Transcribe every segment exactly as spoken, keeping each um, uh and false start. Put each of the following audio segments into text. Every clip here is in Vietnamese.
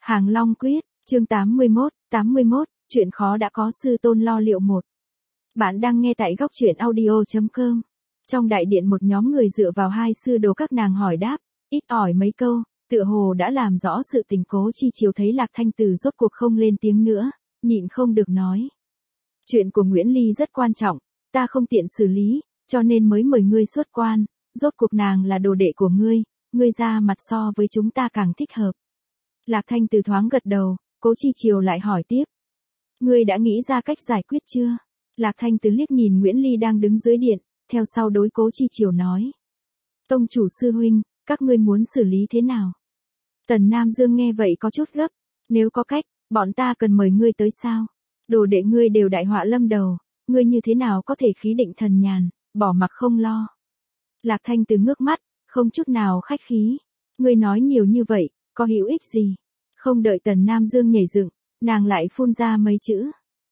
Hàng Long Quyết, chương tám mươi mốt, tám mươi mốt, chuyện khó đã có sư tôn lo liệu một. Bạn đang nghe tại góc truyện audio chấm com. Trong đại điện một nhóm người dựa vào hai sư đồ các nàng hỏi đáp, ít ỏi mấy câu, tựa hồ đã làm rõ sự tình. Cố Chi Chiều thấy Lạc Thanh Từ rốt cuộc không lên tiếng nữa, nhịn không được nói. Chuyện của Nguyễn Ly rất quan trọng, ta không tiện xử lý, cho nên mới mời ngươi xuất quan, rốt cuộc nàng là đồ đệ của ngươi, ngươi ra mặt so với chúng ta càng thích hợp. Lạc Thanh Từ thoáng gật đầu, Cố Chi Chiều lại hỏi tiếp. Ngươi đã nghĩ ra cách giải quyết chưa? Lạc Thanh Từ liếc nhìn Nguyễn Ly đang đứng dưới điện, theo sau đối Cố Chi Chiều nói. Tông chủ sư huynh, các ngươi muốn xử lý thế nào? Tần Nam Dương nghe vậy có chút gấp, nếu có cách, bọn ta cần mời ngươi tới sao? Đồ đệ ngươi đều đại họa lâm đầu, ngươi như thế nào có thể khí định thần nhàn, bỏ mặc không lo? Lạc Thanh Từ ngước mắt, không chút nào khách khí. Ngươi nói nhiều như vậy, có hữu ích gì? Không đợi Tần Nam Dương nhảy dựng, nàng lại phun ra mấy chữ.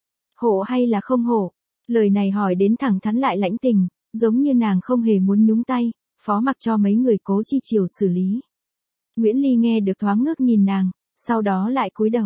Hộ hay là không hộ? Lời này hỏi đến thẳng thắn lại lãnh tình, giống như nàng không hề muốn nhúng tay, phó mặc cho mấy người Cố Chi Chiều xử lý. Nguyễn Ly nghe được thoáng ngước nhìn nàng, sau đó lại cúi đầu.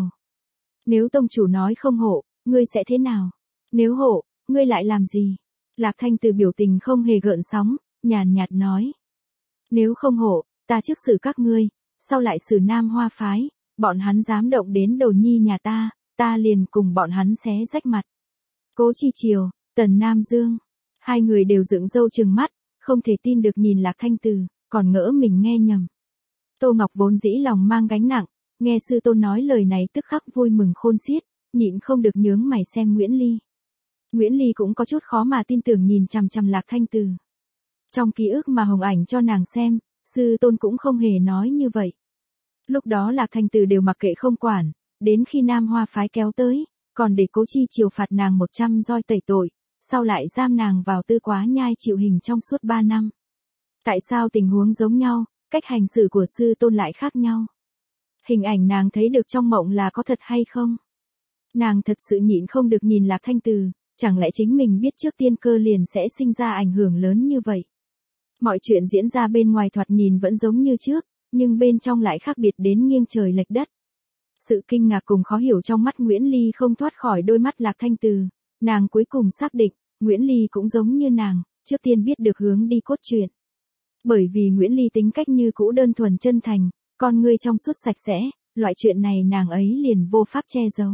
Nếu tông chủ nói không hộ, ngươi sẽ thế nào? Nếu hộ, ngươi lại làm gì? Lạc Thanh Từ biểu tình không hề gợn sóng, nhàn nhạt nói. Nếu không hộ, ta trước xử các ngươi, sau lại xử Nam Hoa phái, bọn hắn dám động đến đồ nhi nhà ta, ta liền cùng bọn hắn xé rách mặt. Cố Chi Chiều, Tần Nam Dương, hai người đều dựng râu trừng mắt, không thể tin được nhìn Lạc Thanh Từ, còn ngỡ mình nghe nhầm. Tô Ngọc vốn dĩ lòng mang gánh nặng, nghe sư tôn nói lời này tức khắc vui mừng khôn xiết, nhịn không được nhướng mày xem Nguyễn Ly. Nguyễn Ly cũng có chút khó mà tin tưởng nhìn chằm chằm Lạc Thanh Từ. Trong ký ức mà Hồng Ảnh cho nàng xem, sư tôn cũng không hề nói như vậy. Lúc đó Lạc Thanh Từ đều mặc kệ không quản, đến khi Nam Hoa phái kéo tới, còn để Cố Chi Chiều phạt nàng một trăm roi tẩy tội, sau lại giam nàng vào Tư Quá Nhai chịu hình trong suốt ba năm. Tại sao tình huống giống nhau, cách hành xử của sư tôn lại khác nhau? Hình ảnh nàng thấy được trong mộng là có thật hay không? Nàng thật sự nhịn không được nhìn Lạc Thanh Từ, chẳng lẽ chính mình biết trước tiên cơ liền sẽ sinh ra ảnh hưởng lớn như vậy? Mọi chuyện diễn ra bên ngoài thoạt nhìn vẫn giống như trước, nhưng bên trong lại khác biệt đến nghiêng trời lệch đất. Sự kinh ngạc cùng khó hiểu trong mắt Nguyễn Ly không thoát khỏi đôi mắt Lạc Thanh Từ, nàng cuối cùng xác định, Nguyễn Ly cũng giống như nàng, trước tiên biết được hướng đi cốt truyện. Bởi vì Nguyễn Ly tính cách như cũ đơn thuần chân thành, con ngươi trong suốt sạch sẽ, loại chuyện này nàng ấy liền vô pháp che giấu.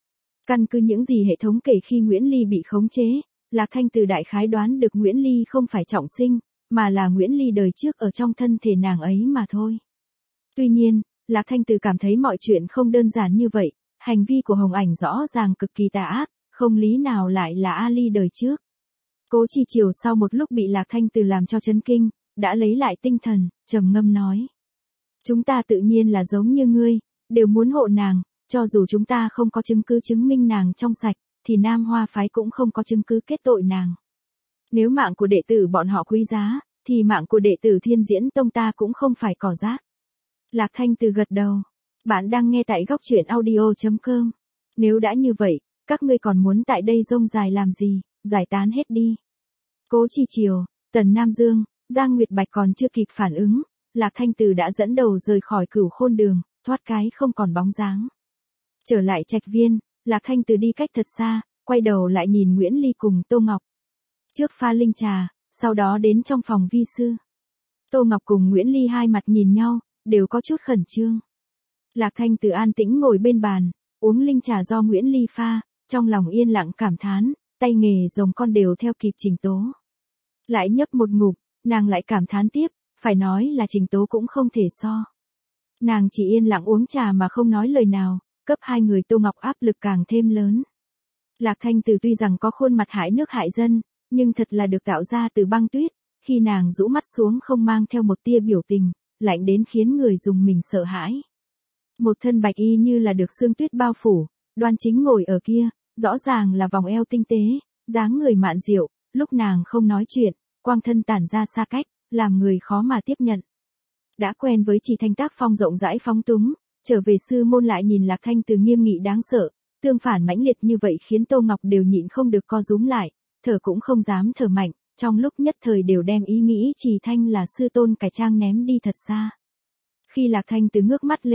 Căn cứ những gì hệ thống kể khi Nguyễn Ly bị khống chế, Lạc Thanh Từ đại khái đoán được Nguyễn Ly không phải trọng sinh, mà là Nguyễn Ly đời trước ở trong thân thể nàng ấy mà thôi. Tuy nhiên, Lạc Thanh Từ cảm thấy mọi chuyện không đơn giản như vậy, hành vi của Hồng Ảnh rõ ràng cực kỳ tà ác, không lý nào lại là Ali đời trước. Cố Chi Chiều sau một lúc bị Lạc Thanh Từ làm cho chấn kinh, đã lấy lại tinh thần, trầm ngâm nói. Chúng ta tự nhiên là giống như ngươi, đều muốn hộ nàng, cho dù chúng ta không có chứng cứ chứng minh nàng trong sạch, thì Nam Hoa phái cũng không có chứng cứ kết tội nàng. Nếu mạng của đệ tử bọn họ quý giá, thì mạng của đệ tử Thiên Diễn Tông ta cũng không phải cỏ rác. Lạc Thanh Từ gật đầu. Bạn đang nghe tại góc truyện audio chấm com. Nếu đã như vậy, các ngươi còn muốn tại đây rông dài làm gì, giải tán hết đi. Cố Chi Chiều, Tần Nam Dương, Giang Nguyệt Bạch còn chưa kịp phản ứng, Lạc Thanh Từ đã dẫn đầu rời khỏi Cửu Khôn Đường, thoát cái không còn bóng dáng. Trở lại trạch viên, Lạc Thanh Từ đi cách thật xa, quay đầu lại nhìn Nguyễn Ly cùng Tô Ngọc. Trước pha linh trà, sau đó đến trong phòng vi sư. Tô Ngọc cùng Nguyễn Ly hai mặt nhìn nhau, đều có chút khẩn trương. Lạc Thanh Từ an tĩnh ngồi bên bàn, uống linh trà do Nguyễn Ly pha, trong lòng yên lặng cảm thán, tay nghề rồng con đều theo kịp Trình Tố. Lại nhấp một ngụm, nàng lại cảm thán tiếp, phải nói là Trình Tố cũng không thể so. Nàng chỉ yên lặng uống trà mà không nói lời nào, cấp hai người Tô Ngọc áp lực càng thêm lớn. Lạc Thanh Từ tuy rằng có khuôn mặt hại nước hại dân, nhưng thật là được tạo ra từ băng tuyết, khi nàng rũ mắt xuống không mang theo một tia biểu tình, lạnh đến khiến người dùng mình sợ hãi. Một thân bạch y như là được sương tuyết bao phủ, đoan chính ngồi ở kia, rõ ràng là vòng eo tinh tế, dáng người mạn diệu, lúc nàng không nói chuyện, quang thân tản ra xa cách, làm người khó mà tiếp nhận. Đã quen với chỉ thanh tác phong rộng rãi phóng túng, trở về sư môn lại nhìn Lạc Thanh Từ nghiêm nghị đáng sợ, tương phản mãnh liệt như vậy khiến Tô Ngọc đều nhịn không được co rúm lại, thở cũng không dám thở mạnh, trong lúc nhất thời đều đem ý nghĩ Trì Thanh là sư tôn cải trang ném đi thật xa. Khi Lạc Thanh Từ ngước mắt lên,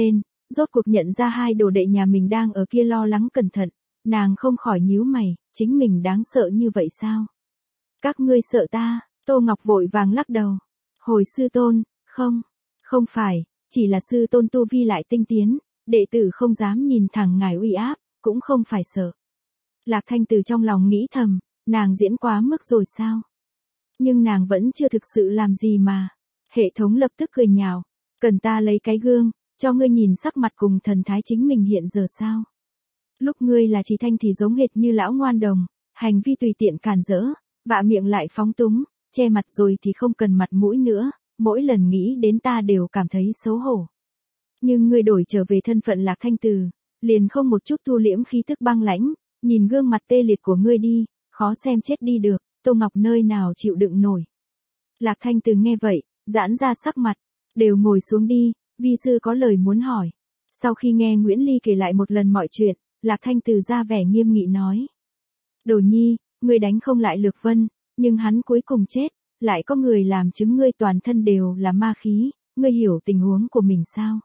rốt cuộc nhận ra hai đồ đệ nhà mình đang ở kia lo lắng cẩn thận, nàng không khỏi nhíu mày, chính mình đáng sợ như vậy sao? Các ngươi sợ ta? Tô Ngọc vội vàng lắc đầu. Hồi sư tôn, không, không phải, chỉ là sư tôn tu vi lại tinh tiến, đệ tử không dám nhìn thẳng ngài uy áp, cũng không phải sợ. Lạc Thanh từ trong lòng nghĩ thầm, nàng diễn quá mức rồi sao? Nhưng nàng vẫn chưa thực sự làm gì mà. Hệ thống lập tức cười nhạo, cần ta lấy cái gương, cho ngươi nhìn sắc mặt cùng thần thái chính mình hiện giờ sao? Lúc ngươi là Trì Thanh thì giống hệt như lão ngoan đồng, hành vi tùy tiện càn rỡ, vạ miệng lại phóng túng, che mặt rồi thì không cần mặt mũi nữa, mỗi lần nghĩ đến ta đều cảm thấy xấu hổ. Nhưng ngươi đổi trở về thân phận Lạc Thanh Từ, liền không một chút thu liễm khí tức băng lãnh, nhìn gương mặt tê liệt của ngươi đi, khó xem chết đi được, Tô Ngọc nơi nào chịu đựng nổi. Lạc Thanh Từ nghe vậy, giãn ra sắc mặt, đều ngồi xuống đi, vi sư có lời muốn hỏi. Sau khi nghe Nguyễn Ly kể lại một lần mọi chuyện, Lạc Thanh Từ ra vẻ nghiêm nghị nói. Đồ nhi, ngươi đánh không lại Lược Vân, nhưng hắn cuối cùng chết, lại có người làm chứng ngươi toàn thân đều là ma khí, ngươi hiểu tình huống của mình sao?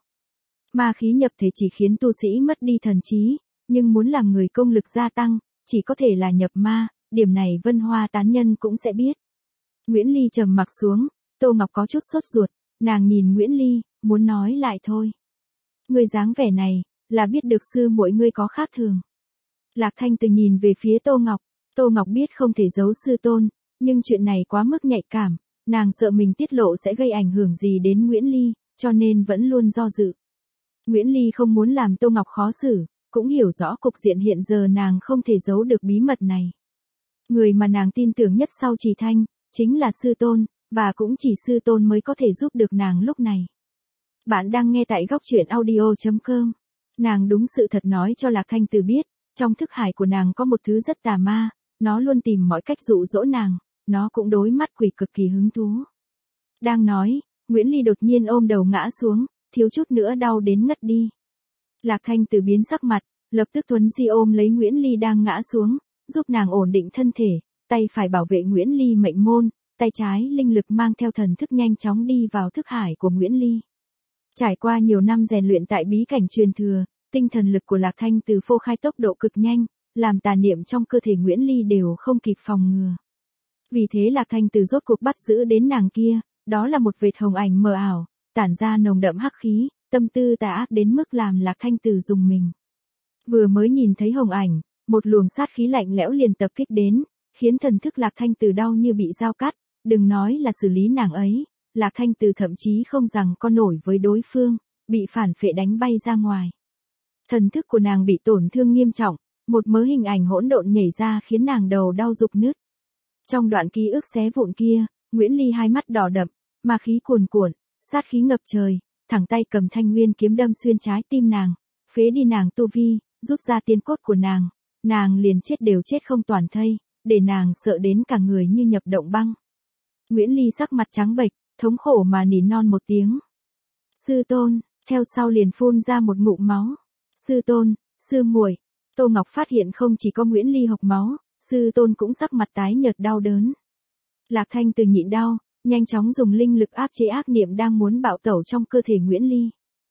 Ma khí nhập thể chỉ khiến tu sĩ mất đi thần trí, nhưng muốn làm người công lực gia tăng, chỉ có thể là nhập ma, điểm này Vân Hoa tán nhân cũng sẽ biết. Nguyễn Ly trầm mặc xuống, Tô Ngọc có chút sốt ruột, nàng nhìn Nguyễn Ly, muốn nói lại thôi. Ngươi dáng vẻ này, là biết được sư muội ngươi có khác thường. Lạc Thanh Từ nhìn về phía Tô Ngọc, Tô Ngọc biết không thể giấu sư tôn, nhưng chuyện này quá mức nhạy cảm, nàng sợ mình tiết lộ sẽ gây ảnh hưởng gì đến Nguyễn Ly, cho nên vẫn luôn do dự. Nguyễn Ly không muốn làm Tô Ngọc khó xử, cũng hiểu rõ cục diện hiện giờ nàng không thể giấu được bí mật này. Người mà nàng tin tưởng nhất sau Trì Thanh, chính là sư tôn, và cũng chỉ sư tôn mới có thể giúp được nàng lúc này. Bạn đang nghe tại góc truyện audio chấm com. Nàng đúng sự thật nói cho Lạc Thanh Từ biết, trong thức hải của nàng có một thứ rất tà ma, nó luôn tìm mọi cách dụ dỗ nàng, nó cũng đối mắt quỷ cực kỳ hứng thú. Đang nói, Nguyễn Ly đột nhiên ôm đầu ngã xuống, thiếu chút nữa đau đến ngất đi. Lạc Thanh Từ biến sắc mặt, lập tức thuấn di ôm lấy Nguyễn Ly đang ngã xuống, giúp nàng ổn định thân thể, tay phải bảo vệ Nguyễn Ly mệnh môn, tay trái linh lực mang theo thần thức nhanh chóng đi vào thức hải của Nguyễn Ly. Trải qua nhiều năm rèn luyện tại bí cảnh truyền thừa, tinh thần lực của Lạc Thanh Từ phô khai tốc độ cực nhanh, làm tà niệm trong cơ thể Nguyễn Ly đều không kịp phòng ngừa. Vì thế Lạc Thanh Từ rốt cuộc bắt giữ đến nàng kia, đó là một vệt hồng ảnh mờ ảo, tản ra nồng đậm hắc khí, tâm tư tà ác đến mức làm Lạc Thanh Từ rùng mình. Vừa mới nhìn thấy hồng ảnh, một luồng sát khí lạnh lẽo liền tập kích đến, khiến thần thức Lạc Thanh Từ đau như bị dao cắt, đừng nói là xử lý nàng ấy, Lạc Thanh Từ thậm chí không rằng con nổi với đối phương, bị phản phệ đánh bay ra ngoài. Thần thức của nàng bị tổn thương nghiêm trọng, một mớ hình ảnh hỗn độn nhảy ra khiến nàng đầu đau rục nứt. Trong đoạn ký ức xé vụn kia, Nguyễn Ly hai mắt đỏ đậm, ma khí cuồn cuộn, sát khí ngập trời, thẳng tay cầm thanh nguyên kiếm đâm xuyên trái tim nàng, phế đi nàng tu vi, rút ra tiên cốt của nàng, nàng liền chết đều chết không toàn thây, để nàng sợ đến cả người như nhập động băng. Nguyễn Ly sắc mặt trắng bệch, thống khổ mà nỉ non một tiếng. Sư tôn, theo sau liền phun ra một ngụm máu. Sư tôn, sư muội. Tô Ngọc phát hiện không chỉ có Nguyễn Ly hộc máu, sư tôn cũng sắc mặt tái nhợt đau đớn. Lạc Thanh Từ nhịn đau, nhanh chóng dùng linh lực áp chế ác niệm đang muốn bạo tẩu trong cơ thể Nguyễn Ly.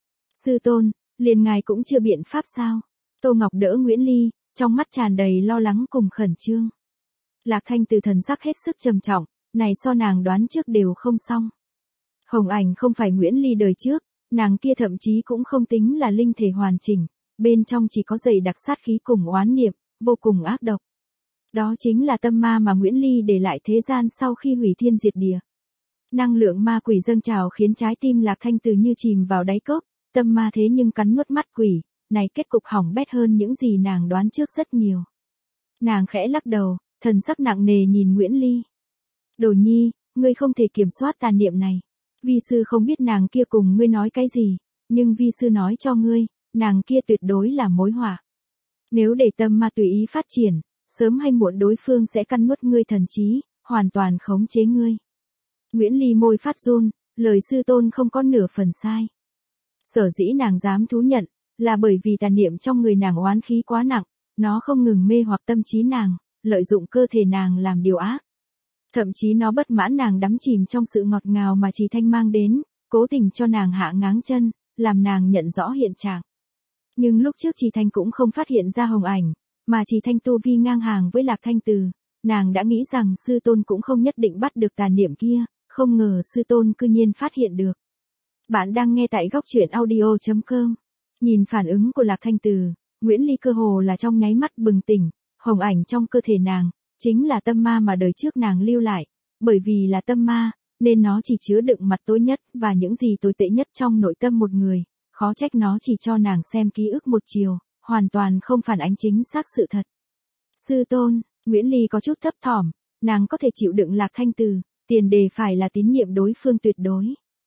Sư tôn, liền ngài cũng chưa biện pháp sao? Tô Ngọc đỡ Nguyễn Ly, trong mắt tràn đầy lo lắng cùng khẩn trương. Lạc Thanh Từ thần sắc hết sức trầm trọng, này so nàng đoán trước đều không xong. Hồng ảnh không phải Nguyễn Ly đời trước, nàng kia thậm chí cũng không tính là linh thể hoàn chỉnh, bên trong chỉ có dày đặc sát khí cùng oán niệm, vô cùng ác độc. Đó chính là tâm ma mà Nguyễn Ly để lại thế gian sau khi hủy thiên diệt địa. Năng lượng ma quỷ dâng trào khiến trái tim Lạc Thanh Từ như chìm vào đáy cốc, tâm ma thế nhưng cắn nuốt mắt quỷ, này kết cục hỏng bét hơn những gì nàng đoán trước rất nhiều. Nàng khẽ lắc đầu, thần sắc nặng nề nhìn Nguyễn Ly. Đồ nhi, ngươi không thể kiểm soát tà niệm này. Vi sư không biết nàng kia cùng ngươi nói cái gì, nhưng vi sư nói cho ngươi, nàng kia tuyệt đối là mối họa. Nếu để tâm ma tùy ý phát triển, sớm hay muộn đối phương sẽ căn nuốt ngươi thần trí, hoàn toàn khống chế ngươi. Nguyễn Ly môi phát run, lời sư tôn không có nửa phần sai. Sở dĩ nàng dám thú nhận, là bởi vì tà niệm trong người nàng oán khí quá nặng, nó không ngừng mê hoặc tâm trí nàng, lợi dụng cơ thể nàng làm điều ác. Thậm chí nó bất mãn nàng đắm chìm trong sự ngọt ngào mà Trì Thanh mang đến, cố tình cho nàng hạ ngáng chân, làm nàng nhận rõ hiện trạng. Nhưng lúc trước Trì Thanh cũng không phát hiện ra Hồng Ảnh, mà Trì Thanh tu vi ngang hàng với Lạc Thanh Từ, nàng đã nghĩ rằng sư tôn cũng không nhất định bắt được tàn niệm kia, không ngờ sư tôn cư nhiên phát hiện được. Bạn đang nghe tại góc truyện audio chấm com. Nhìn phản ứng của Lạc Thanh Từ, Nguyễn Ly cơ hồ là trong nháy mắt bừng tỉnh, Hồng Ảnh trong cơ thể nàng, chính là tâm ma mà đời trước nàng lưu lại, bởi vì là tâm ma, nên nó chỉ chứa đựng mặt tối nhất và những gì tồi tệ nhất trong nội tâm một người, khó trách nó chỉ cho nàng xem ký ức một chiều, hoàn toàn không phản ánh chính xác sự thật. Sư tôn, Nguyễn Ly có chút thấp thỏm, nàng có thể chịu đựng Lạc Thanh Từ, tiền đề phải là tín nhiệm đối phương tuyệt đối.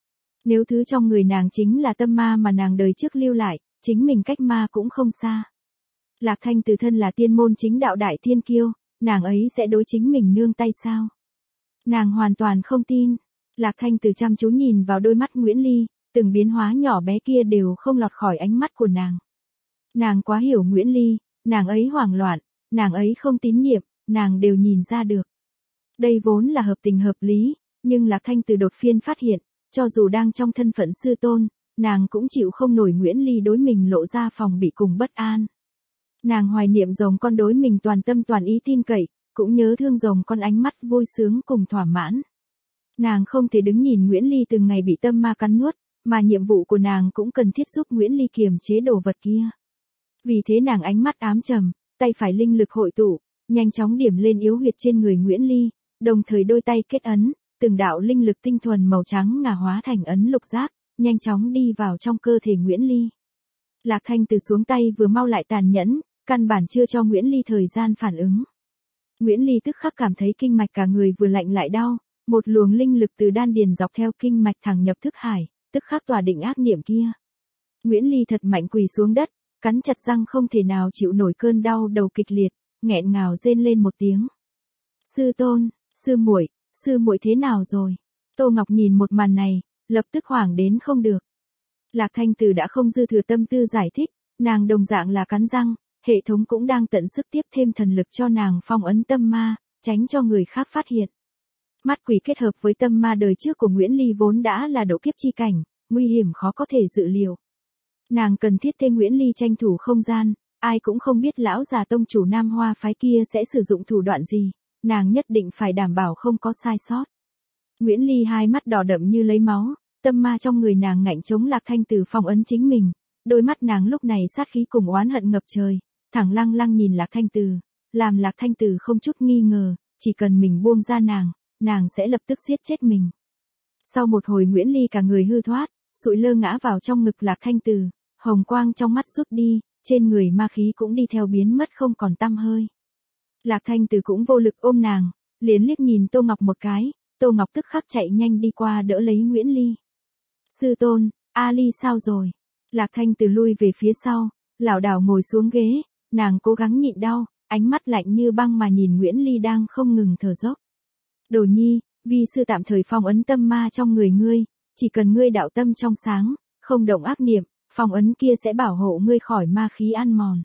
Nếu thứ trong người nàng chính là tâm ma mà nàng đời trước lưu lại, chính mình cách ma cũng không xa. Lạc Thanh Từ thân là tiên môn chính đạo đại thiên kiêu, nàng ấy sẽ đối chính mình nương tay sao? Nàng hoàn toàn không tin. Lạc Thanh Từ chăm chú nhìn vào đôi mắt Nguyễn Ly, từng biến hóa nhỏ bé kia đều không lọt khỏi ánh mắt của nàng. Nàng quá hiểu Nguyễn Ly, nàng ấy hoảng loạn, nàng ấy không tín nhiệm, nàng đều nhìn ra được. Đây vốn là hợp tình hợp lý, nhưng Lạc Thanh Từ đột phiên phát hiện, cho dù đang trong thân phận sư tôn, nàng cũng chịu không nổi Nguyễn Ly đối mình lộ ra phòng bị cùng bất an. Nàng hoài niệm rồng con đối mình toàn tâm toàn ý tin cậy, cũng nhớ thương rồng con ánh mắt vui sướng cùng thỏa mãn. Nàng không thể đứng nhìn Nguyễn Ly từng ngày bị tâm ma cắn nuốt, mà nhiệm vụ của nàng cũng cần thiết giúp Nguyễn Ly kiềm chế đồ vật kia. Vì thế nàng ánh mắt ám trầm, tay phải linh lực hội tụ, nhanh chóng điểm lên yếu huyệt trên người Nguyễn Ly, đồng thời đôi tay kết ấn, từng đạo linh lực tinh thuần màu trắng ngà hóa thành ấn lục giác, nhanh chóng đi vào trong cơ thể Nguyễn Ly. Lạc Thanh Từ xuống tay vừa mau lại tàn nhẫn, căn bản chưa cho Nguyễn Ly thời gian phản ứng. Nguyễn Ly tức khắc cảm thấy kinh mạch cả người vừa lạnh lại đau, một luồng linh lực từ đan điền dọc theo kinh mạch thẳng nhập thức hải, tức khắc tỏa định ác niệm kia. Nguyễn Ly thật mạnh quỳ xuống đất, cắn chặt răng không thể nào chịu nổi cơn đau đầu kịch liệt, nghẹn ngào rên lên một tiếng. Sư tôn, sư muội, sư muội thế nào rồi? Tô Ngọc nhìn một màn này, lập tức hoảng đến không được. Lạc Thanh Từ đã không dư thừa tâm tư giải thích, nàng đồng dạng là cắn răng, hệ thống cũng đang tận sức tiếp thêm thần lực cho nàng phong ấn tâm ma, tránh cho người khác phát hiện. Mắt quỷ kết hợp với tâm ma đời trước của Nguyễn Ly vốn đã là độ kiếp chi cảnh, nguy hiểm khó có thể dự liệu. Nàng cần thiết thêm Nguyễn Ly tranh thủ không gian, ai cũng không biết lão già tông chủ Nam Hoa phái kia sẽ sử dụng thủ đoạn gì, nàng nhất định phải đảm bảo không có sai sót. Nguyễn Ly hai mắt đỏ đậm như lấy máu, tâm ma trong người nàng ngạnh chống Lạc Thanh Từ phong ấn chính mình, đôi mắt nàng lúc này sát khí cùng oán hận ngập trời, thẳng lăng lăng nhìn Lạc Thanh Từ, làm Lạc Thanh Từ không chút nghi ngờ, chỉ cần mình buông ra nàng, nàng sẽ lập tức giết chết mình. Sau một hồi Nguyễn Ly cả người hư thoát, sụi lơ ngã vào trong ngực Lạc Thanh Từ, hồng quang trong mắt rút đi, trên người ma khí cũng đi theo biến mất không còn tăm hơi. Lạc Thanh Từ cũng vô lực ôm nàng, liền liếc nhìn Tô Ngọc một cái, Tô Ngọc tức khắc chạy nhanh đi qua đỡ lấy Nguyễn Ly. Sư tôn, A Ly sao rồi? Lạc Thanh Từ lui về phía sau, lảo đảo ngồi xuống ghế, nàng cố gắng nhịn đau, ánh mắt lạnh như băng mà nhìn Nguyễn Ly đang không ngừng thở dốc. Đồ nhi, vi sư tạm thời phong ấn tâm ma trong người ngươi, chỉ cần ngươi đạo tâm trong sáng, không động ác niệm, phong ấn kia sẽ bảo hộ ngươi khỏi ma khí ăn mòn.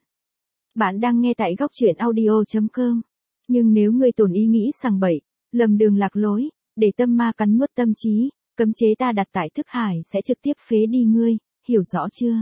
Bạn đang nghe tại góc truyện audio chấm com. Nhưng nếu ngươi tổn ý nghĩ sằng bậy, lầm đường lạc lối, để tâm ma cắn nuốt tâm trí, cấm chế ta đặt tại thức hải sẽ trực tiếp phế đi ngươi, hiểu rõ chưa?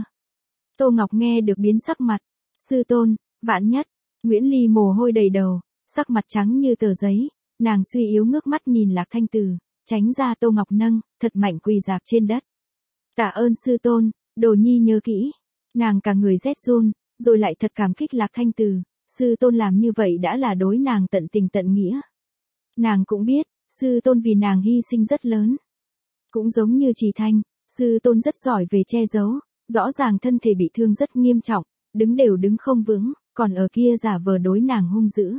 Tô Ngọc nghe được biến sắc mặt. Sư tôn, vạn nhất. Nguyễn Ly mồ hôi đầy đầu, sắc mặt trắng như tờ giấy, nàng suy yếu ngước mắt nhìn Lạc Thanh Từ, tránh ra Tô Ngọc nâng, thật mạnh quỳ dạp trên đất. Tạ ơn sư tôn, đồ nhi nhớ kỹ. Nàng cả người rét run, rồi lại thật cảm kích Lạc Thanh Từ, sư tôn làm như vậy đã là đối nàng tận tình tận nghĩa. Nàng cũng biết, sư tôn vì nàng hy sinh rất lớn. Cũng giống như Trì Thanh, sư tôn rất giỏi về che giấu, rõ ràng thân thể bị thương rất nghiêm trọng, đứng đều đứng không vững, còn ở kia giả vờ đối nàng hung dữ.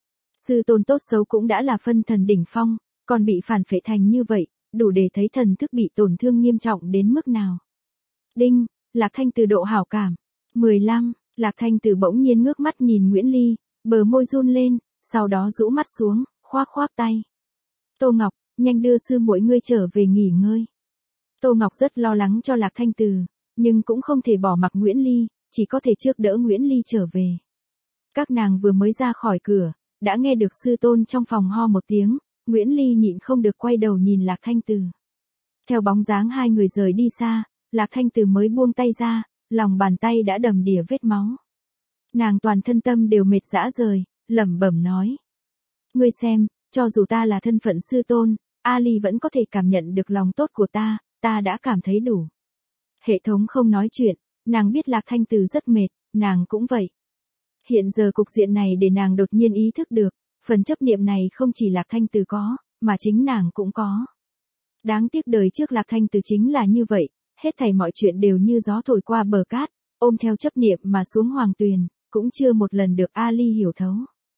Sư tôn tốt xấu cũng đã là phân thần đỉnh phong, còn bị phản phệ thành như vậy, đủ để thấy thần thức bị tổn thương nghiêm trọng đến mức nào. Đinh, Lạc Thanh Từ độ hảo cảm. mười lăm, Lạc Thanh Từ bỗng nhiên ngước mắt nhìn Nguyễn Ly, bờ môi run lên, sau đó rũ mắt xuống, khoác khoác tay. Tô Ngọc, nhanh đưa sư muội ngươi trở về nghỉ ngơi. Tô Ngọc rất lo lắng cho Lạc Thanh Từ, nhưng cũng không thể bỏ mặc Nguyễn Ly, chỉ có thể trước đỡ Nguyễn Ly trở về. Các nàng vừa mới ra khỏi cửa, đã nghe được sư tôn trong phòng ho một tiếng, Nguyễn Ly nhịn không được quay đầu nhìn Lạc Thanh Từ. Theo bóng dáng hai người rời đi xa, Lạc Thanh Từ mới buông tay ra, lòng bàn tay đã đầm đìa vết máu. Nàng toàn thân tâm đều mệt rã rời, lẩm bẩm nói. Ngươi xem, cho dù ta là thân phận sư tôn, Ali vẫn có thể cảm nhận được lòng tốt của ta, ta đã cảm thấy đủ. Hệ thống không nói chuyện, nàng biết Lạc Thanh Từ rất mệt, nàng cũng vậy. Hiện giờ cục diện này để nàng đột nhiên ý thức được, phần chấp niệm này không chỉ Lạc Thanh Từ có, mà chính nàng cũng có. Đáng tiếc đời trước Lạc Thanh Từ chính là như vậy, hết thảy mọi chuyện đều như gió thổi qua bờ cát, ôm theo chấp niệm mà xuống hoàng tuyền, cũng chưa một lần được Ali hiểu thấu.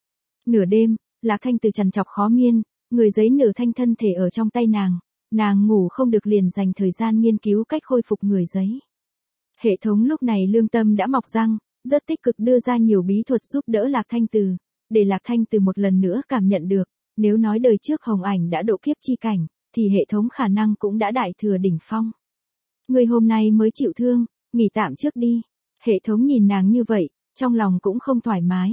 Nửa đêm, Lạc Thanh Từ trằn trọc khó miên, người giấy nửa thanh thân thể ở trong tay nàng, nàng ngủ không được liền dành thời gian nghiên cứu cách khôi phục người giấy. Hệ thống lúc này lương tâm đã mọc răng, rất tích cực đưa ra nhiều bí thuật giúp đỡ Lạc Thanh Từ, để Lạc Thanh Từ một lần nữa cảm nhận được, nếu nói đời trước Hồng Ảnh đã độ kiếp chi cảnh, thì hệ thống khả năng cũng đã đại thừa đỉnh phong. Người hôm nay mới chịu thương, nghỉ tạm trước đi. Hệ thống nhìn nàng như vậy, trong lòng cũng không thoải mái.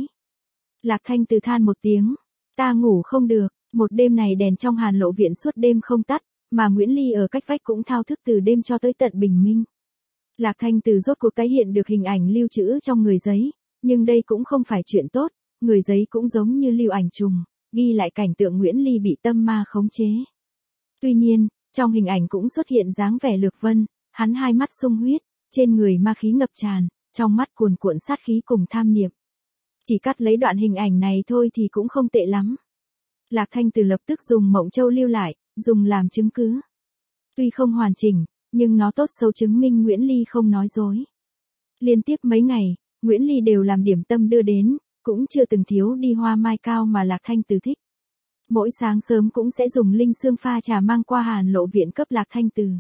Lạc Thanh Từ than một tiếng, ta ngủ không được, một đêm này đèn trong Hàn Lộ viện suốt đêm không tắt, mà Nguyễn Ly ở cách vách cũng thao thức từ đêm cho tới tận bình minh. Lạc Thanh Từ rốt cuộc tái hiện được hình ảnh lưu trữ trong người giấy, nhưng đây cũng không phải chuyện tốt, người giấy cũng giống như lưu ảnh trùng, ghi lại cảnh tượng Nguyễn Ly bị tâm ma khống chế. Tuy nhiên, trong hình ảnh cũng xuất hiện dáng vẻ Lược Vân, hắn hai mắt sung huyết, trên người ma khí ngập tràn, trong mắt cuồn cuộn sát khí cùng tham niệm. Chỉ cắt lấy đoạn hình ảnh này thôi thì cũng không tệ lắm. Lạc Thanh Từ lập tức dùng Mộng Châu lưu lại, dùng làm chứng cứ. Tuy không hoàn chỉnh, nhưng nó tốt xấu chứng minh Nguyễn Ly không nói dối. Liên tiếp mấy ngày, Nguyễn Ly đều làm điểm tâm đưa đến, cũng chưa từng thiếu đi hoa mai cao mà Lạc Thanh Từ thích. Mỗi sáng sớm cũng sẽ dùng linh sương pha trà mang qua Hàn Lộ viện cấp Lạc Thanh Từ.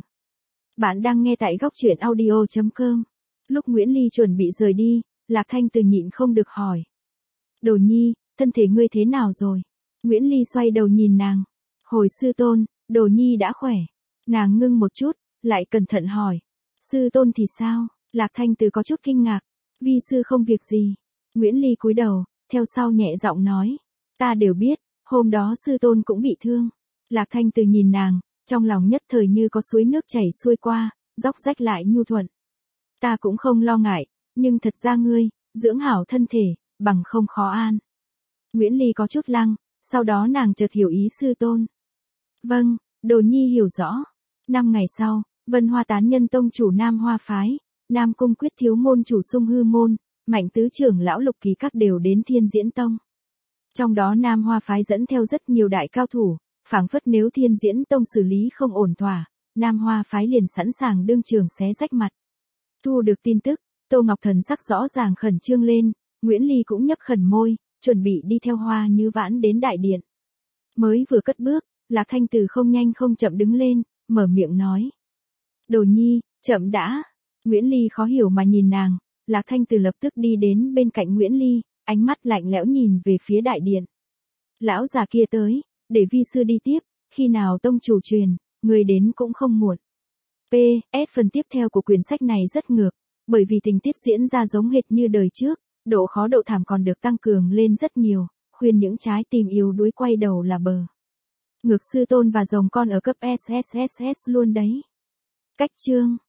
Bạn đang nghe tại góc truyện audio chấm com. Lúc Nguyễn Ly chuẩn bị rời đi, Lạc Thanh Từ nhịn không được hỏi. Đồ Nhi, thân thể ngươi thế nào rồi? Nguyễn Ly xoay đầu nhìn nàng. Hồi sư tôn, Đồ Nhi đã khỏe. Nàng ngưng một chút, lại cẩn thận hỏi. Sư tôn thì sao? Lạc Thanh Từ có chút kinh ngạc. Vi sư không việc gì. Nguyễn Ly cúi đầu, theo sau nhẹ giọng nói. Ta đều biết, hôm đó sư tôn cũng bị thương. Lạc Thanh Từ nhìn nàng, trong lòng nhất thời như có suối nước chảy xuôi qua, dốc rách lại nhu thuận. Ta cũng không lo ngại, nhưng thật ra ngươi, dưỡng hảo thân thể, bằng không khó an. Nguyễn Ly có chút lăng, sau đó nàng chợt hiểu ý sư tôn. Vâng, Đồ Nhi hiểu rõ. Năm ngày sau, Vân Hoa Tán Nhân tông chủ Nam Hoa Phái, Nam Cung Quyết thiếu môn chủ Sung Hư môn, Mạnh tứ trưởng lão Lục Ký các đều đến Thiên Diễn tông. Trong đó Nam Hoa Phái dẫn theo rất nhiều đại cao thủ, phảng phất nếu Thiên Diễn tông xử lý không ổn thỏa, Nam Hoa Phái liền sẵn sàng đương trường xé rách mặt. Thu được tin tức, Tô Ngọc Thần sắc rõ ràng khẩn trương lên, Nguyễn Ly cũng nhấp khẩn môi, chuẩn bị đi theo Hoa Như Vãn đến đại điện. Mới vừa cất bước, Lạc Thanh Từ không nhanh không chậm đứng lên, mở miệng nói. Đồ Nhi, chậm đã. Nguyễn Ly khó hiểu mà nhìn nàng, Lạc Thanh Từ lập tức đi đến bên cạnh Nguyễn Ly, ánh mắt lạnh lẽo nhìn về phía đại điện. Lão già kia tới, để vi sư đi tiếp, khi nào tông chủ truyền, người đến cũng không muộn. pê ét Phần tiếp theo của quyển sách này rất ngược, bởi vì tình tiết diễn ra giống hệt như đời trước, độ khó độ thảm còn được tăng cường lên rất nhiều, khuyên những trái tim yếu đuối quay đầu là bờ. Ngược sư tôn và rồng con ở cấp ét ét ét ét luôn đấy. Cách chương